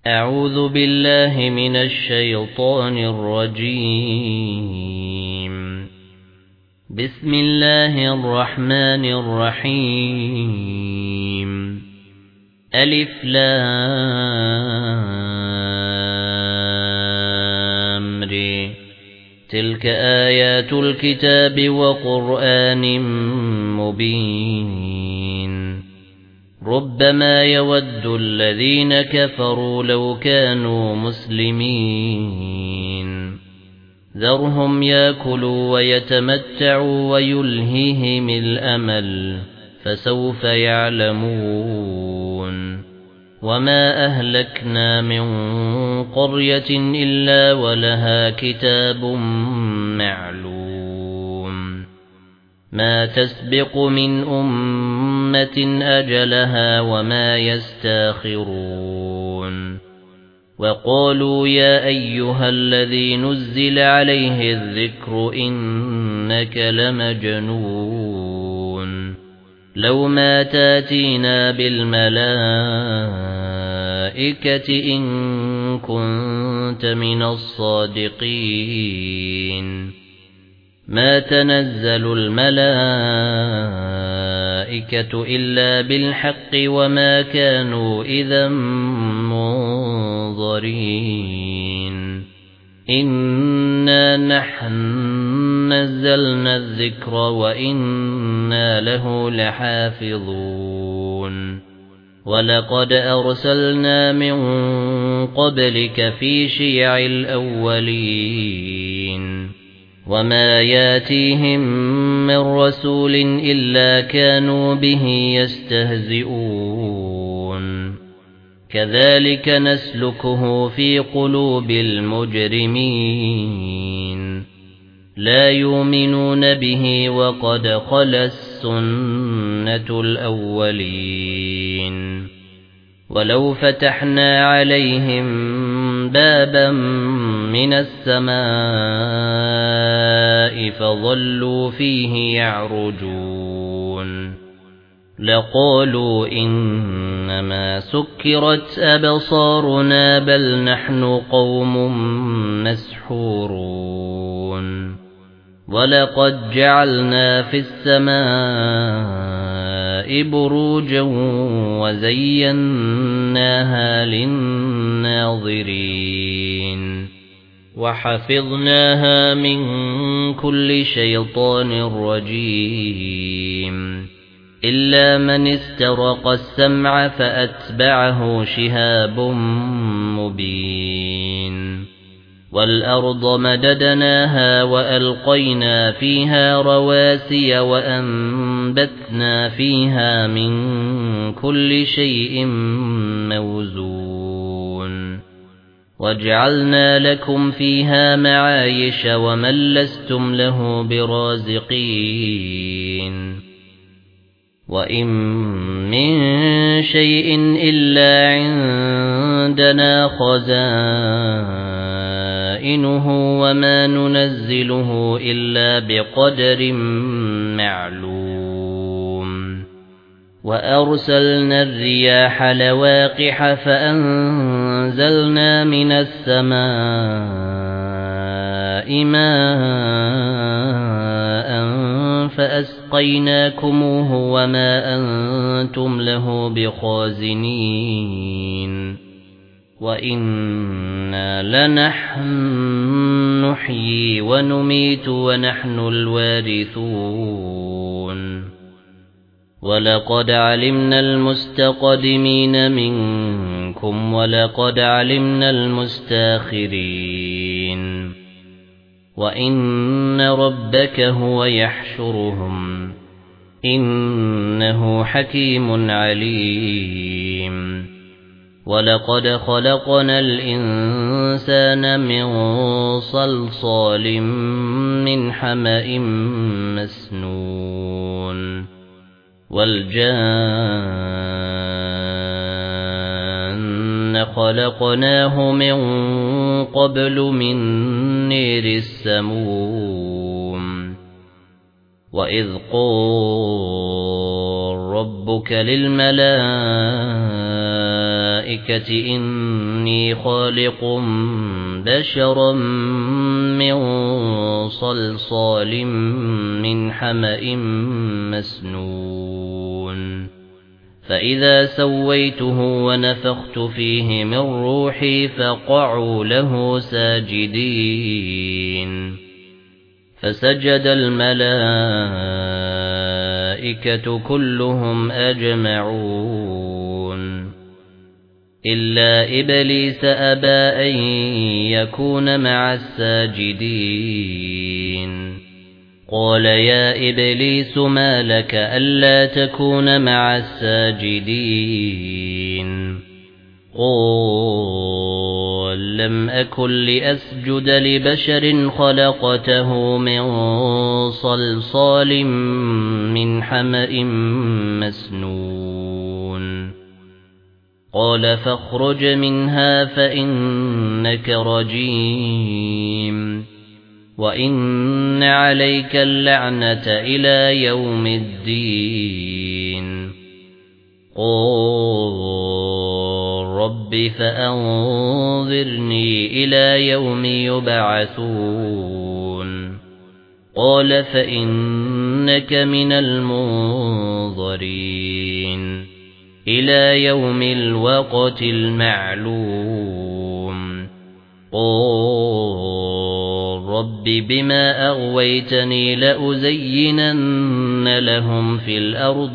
أعوذ بالله من الشيطان الرجيم. بسم الله الرحمن الرحيم. ألف لام ر. تلك آيات الكتاب وقرآن مبين. ربما يود الذين كفروا لو كانوا مسلمين. ذرهم ياكلوا ويتمتعوا ويلهيهم الأمل فسوف يعلمون. وما أهلكنا من قرية إلا ولها كتاب معلوم. ما تسبق من أمة أجلها وما يستاخرون. وقالوا يا أيها الذي نزل عليه الذكر إنك لمجنون. لو ما تاتينا بالملائكة إن كنت من الصادقين. ما تنزل الملائكة إلا بالحق وما كانوا إذا منظرين. إنا نحن نزلنا الذكر وإنا له لحافظون. ولقد أرسلنا من قبلك في شيع الأولين. وما ياتيهم من رسول إلا كانوا به يستهزئون. كذلك نسلكه في قلوب المجرمين. لا يؤمنون به وقد خلت سنة الأولين. ولو فتحنا عليهم بابا من السماء فظلوا فيه يعرجون لقالوا إنما سكرت أبصارنا بل نحن قوم مسحورون. ولقد جعلنا في السماء بروجا وزيناها للناظرين. وحفظناها من كل شيطان رجيم. إلا من استرق السمع فأتبعه شهاب مبين. والأرض مددناها وألقينا فيها رواسي وأنبتنا فيها من كل شيء موزون. وجعلنا لكم فيها معايش ومن لستم له برازقين. وإن من شيء إلا عندنا خزائنه وما ننزله إلا بقدر معلوم. وأرسلنا الرياح لواقح فأنزلنا من السماء ماء فأسقيناكموه وما أنتم له بخازنين. وإنا لنحن نحيي ونميت ونحن الوارثون. ولقد علمنا المستقدمين منكم ولقد علمنا المستاخرين. وإن ربك هو يحشرهم إنه حكيم عليم. ولقد خلقنا الإنسان من صلصال من حمأ مسنون. والجان خلقناه من قبل من نير السموم. وإذ قال ربك للملائكة الْمَلَائِكَةِ إِنِّي خَالِقٌ بَشَرًا مِنْ صَلْصَالٍ مِنْ حَمَإٍ مَسْنُونٍ فَإِذَا سَوَّيْتُهُ وَنَفَخْتُ فِيهِ مِنْ رُوحِي فَقَعُوا لَهُ سَاجِدِينَ فَسَجَدَ الْمَلَائِكَةُ كُلُّهُمْ أَجْمَعُونَ إِلَّا إِبْلِيسَ أَبَى أَن يَكُونَ مَعَ السَّاجِدِينَ قَالَ يَا إِبْلِيسُ مَا لَكَ أَلَّا تَكُونَ مَعَ السَّاجِدِينَ قَالَ لَمْ أَكُنْ لِأَسْجُدَ لِبَشَرٍ خَلَقْتَهُ مِنْ صَلْصَالٍ مِنْ حَمَإٍ مَسْنُونٍ قَالَ فَاخْرُجْ مِنْهَا فَإِنَّكَ رَجِيمٌ وَإِنَّ عَلَيْكَ اللَّعْنَةَ إِلَى يَوْمِ الدِّينِ قَالَ رَبِّ فَأَنظِرْنِي إِلَى يَوْمِ يُبْعَثُونَ قَالَ فَإِنَّكَ مِنَ الْمُنظَرِينَ إِلَى يَوْمِ الْوَقْتِ الْمَعْلُومِ قَالَ رَبِّ بِمَا أَغْوَيْتَنِي لَأُزَيِّنَنَّ لَهُمْ فِي الْأَرْضِ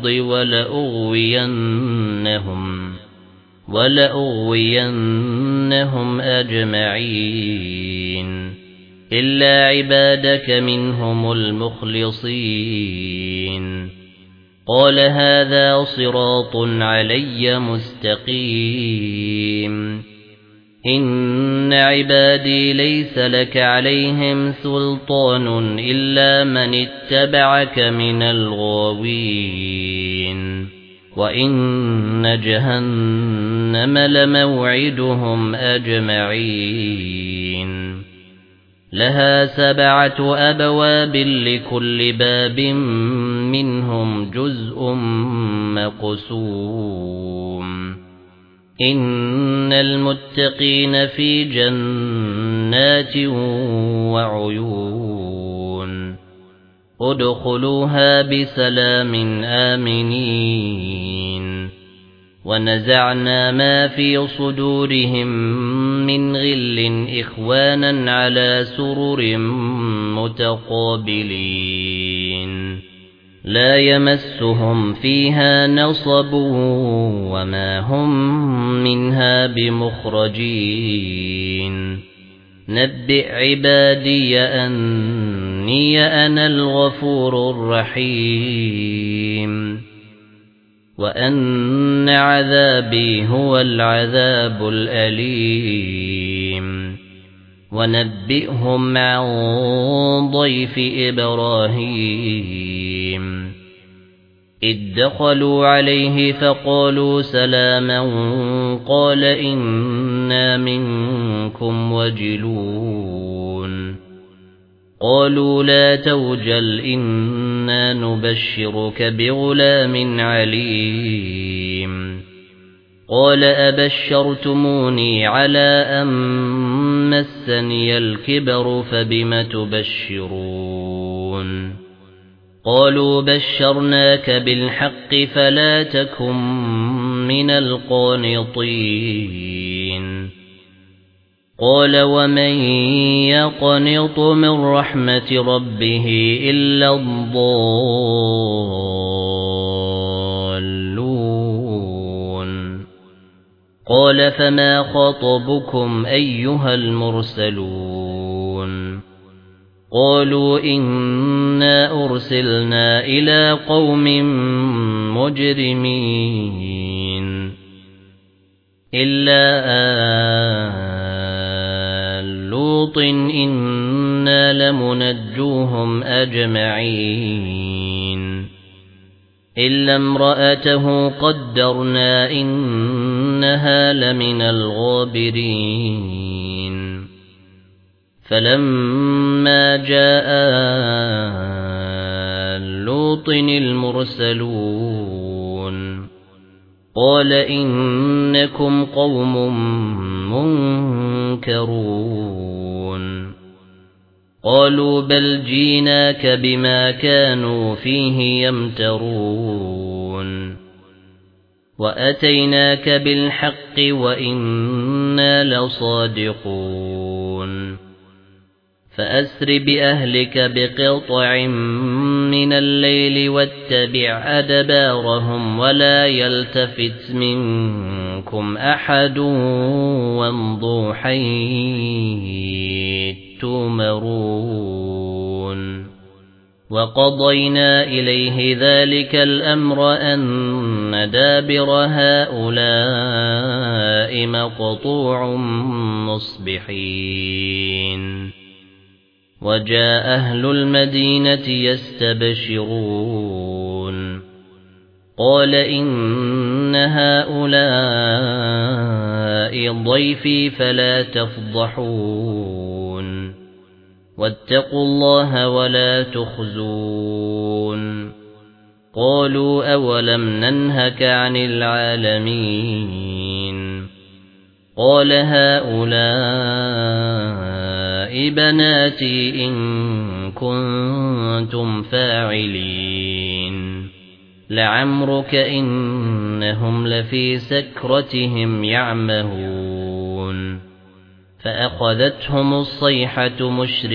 وَلَأُغْوِيَنَّهُمْ أَجْمَعِينَ إِلَّا عِبَادَكَ مِنْهُمُ الْمُخْلَصِينَ قَالَ هَذَا صِرَاطٌ عَلَيَّ مُسْتَقِيمٌ إِنَّ عِبَادِي لَيْسَ لَكَ عَلَيْهِمْ سُلْطَانٌ إِلَّا مَنِ اتَّبَعَكَ مِنَ الْغَاوِينَ وَإِنَّ جَهَنَّمَ لَمَوْعِدُهُمْ أَجْمَعِينَ لَهَا 7 أَبْوَابٍ لِكُلِّ بَابٍ مِنْهُمْ جُزْءٌ مَقْسُومٌ إِنَّ الْمُتَّقِينَ فِي جَنَّاتٍ وَعُيُونٍ ادْخُلُوهَا بِسَلَامٍ آمِنِينَ وَنَزَعْنَا مَا فِي صُدُورِهِم مِّنْ غِلٍّ إِخْوَانًا عَلَى سُرُرٍ مُتَقَابِلِينَ لَا يَمَسُّهُمْ فِيهَا نَصَبٌ وَمَا هُمْ مِنْهَا بِمُخْرَجِينَ نَبِّئْ عِبَادِيَ أَنِّي أَنَا الْغَفُورُ الرَّحِيمُ وَأَنَّ عَذَابِي هُوَ الْعَذَابُ الْأَلِيمُ وَنَبِّئْهُمْ عَن ضَيْفِ إِبْرَاهِيمَ إِذْ دَخَلُوا عَلَيْهِ فَقَالُوا سَلَامًا قَالَ إِنَّا مِنكُمْ وَجِلُونَ قَالُوا لَا تَوْجَلْ إِنَّا نُبَشِّرُكَ بِغُلَامٍ عَلِيمٍ قَالَ أَبَشَّرْتُمُونِي عَلَى أَن مَّسَّنِيَ الْكِبَرُ فَبِمَ تُبَشِّرُونَ قَالُوا بَشَّرْنَاكَ بِالْحَقِّ فَلَا تَكُن مِّنَ الْقَانِطِينَ قَالَ وَمَن يَقْنَطُ مِن رَّحْمَةِ رَبِّهِ إِلَّا الضَّالُّونَ قَالَ فَمَا خَطْبُكُمْ أَيُّهَا الْمُرْسَلُونَ قَالُوا إِنَّا أُرْسِلْنَا إِلَى قَوْمٍ مُجْرِمِينَ إِلَّا آلَ لُوطٍ إِنَّا لَمُنَجُّوهُمْ أَجْمَعِينَ إِلَّا امْرَأَتَهُ قَدَّرْنَا إِنَّهَا لَمِنَ الْغَابِرِينَ فَلَمَّا جَاءَ لُوطٍ الْمُرْسَلُونَ قال إنكم قوم منكرون قالوا بل جيناك بما كانوا فيه يمترون وأتيناك بالحق وإنا لصادقون فأسر بأهلك بقطع من الليل واتبع أدبارهم ولا يلتفت منكم أحد وامضوا حيث تؤمرون وقضينا إليه ذلك الأمر أن دابر هؤلاء مقطوع مصبحين وجاء أهل المدينة يستبشرون قال إن هؤلاء ضيفي فلا تفضحون واتقوا الله ولا تخزون قالوا أولم ننهك عن العالمين قال هؤلاء بناتي إن كنتم فاعلين لعمرك إنهم لفي سكرتهم يعمهون فأخذتهم الصيحة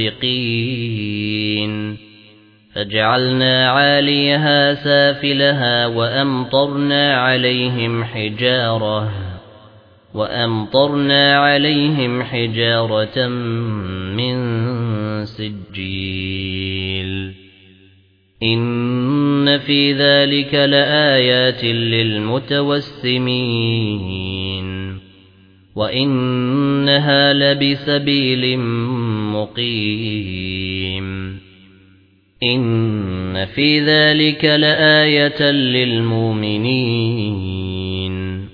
مشرقين فجعلنا عاليها سافلها وأمطرنا عليهم حجارة من سجيل إن في ذلك لآيات للمتوسمين وإنها لبسبيل مقيم إن في ذلك لآية للمؤمنين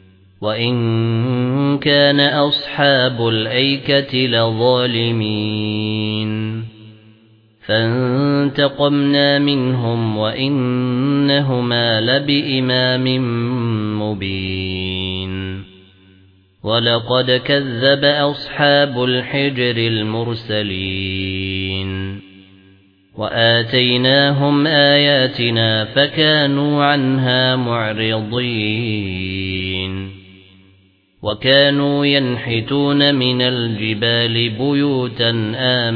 وإن كان أصحاب الأيكة لظالمين فانتقمنا منهم وإنهما لبإمام مبين ولقد كذب أصحاب الحجر المرسلين وآتيناهم آياتنا فكانوا عنها معرضين وكانوا ينحتون من الجبال بيوتا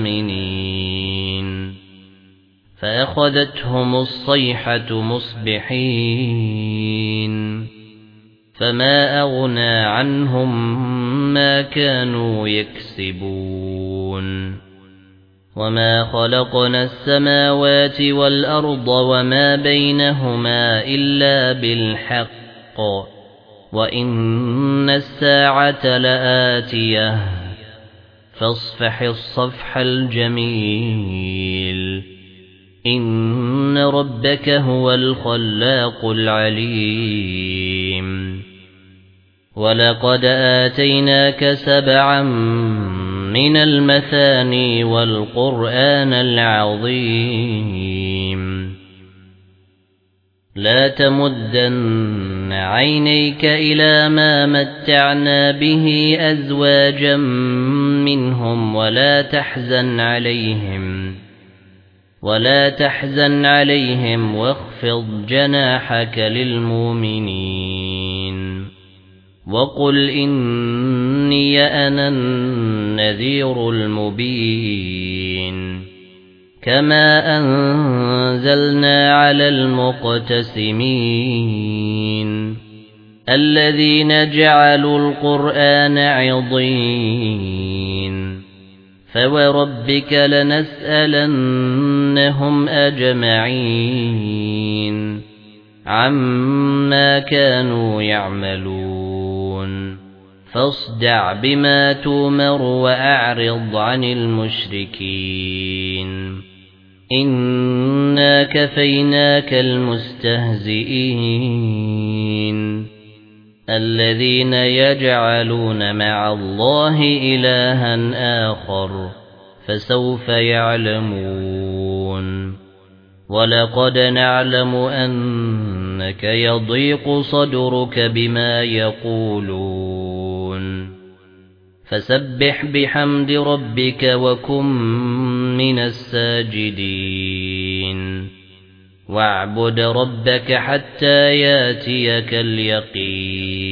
آمنين فأخذتهم الصيحة مصبحين فما أغنى عنهم ما كانوا يكسبون وما خلقنا السماوات والأرض وما بينهما إلا بالحق وإن الساعة لآتية فاصفح الصفح الجميل إن ربك هو الخلاق العليم ولقد آتيناك 7 من المثاني والقرآن العظيم لا تمدن عينيك إلى ما متعنا به أزواجا منهم ولا تحزن عليهم واخفض جناحك للمؤمنين وقل إني أنا النذير المبين كما أنزلنا على المقتسمين الذين جعلوا القرآن عضين فوربك لنسألنهم أجمعين عما كانوا يعملون فاصدع بما تؤمر وأعرض عن المشركين إنا كفيناك المستهزئين الذين يجعلون مع الله إلها آخر فسوف يعلمون وَلَقَدْ نَعْلَمُ أَنَّكَ يَضِيقُ صَدْرُكَ بِمَا يَقُولُونَ فَسَبِّحْ بِحَمْدِ رَبِّكَ وَكُن مِّنَ السَّاجِدِينَ وَاعْبُدْ رَبَّكَ حَتَّى يَأْتِيَكَ الْيَقِينُ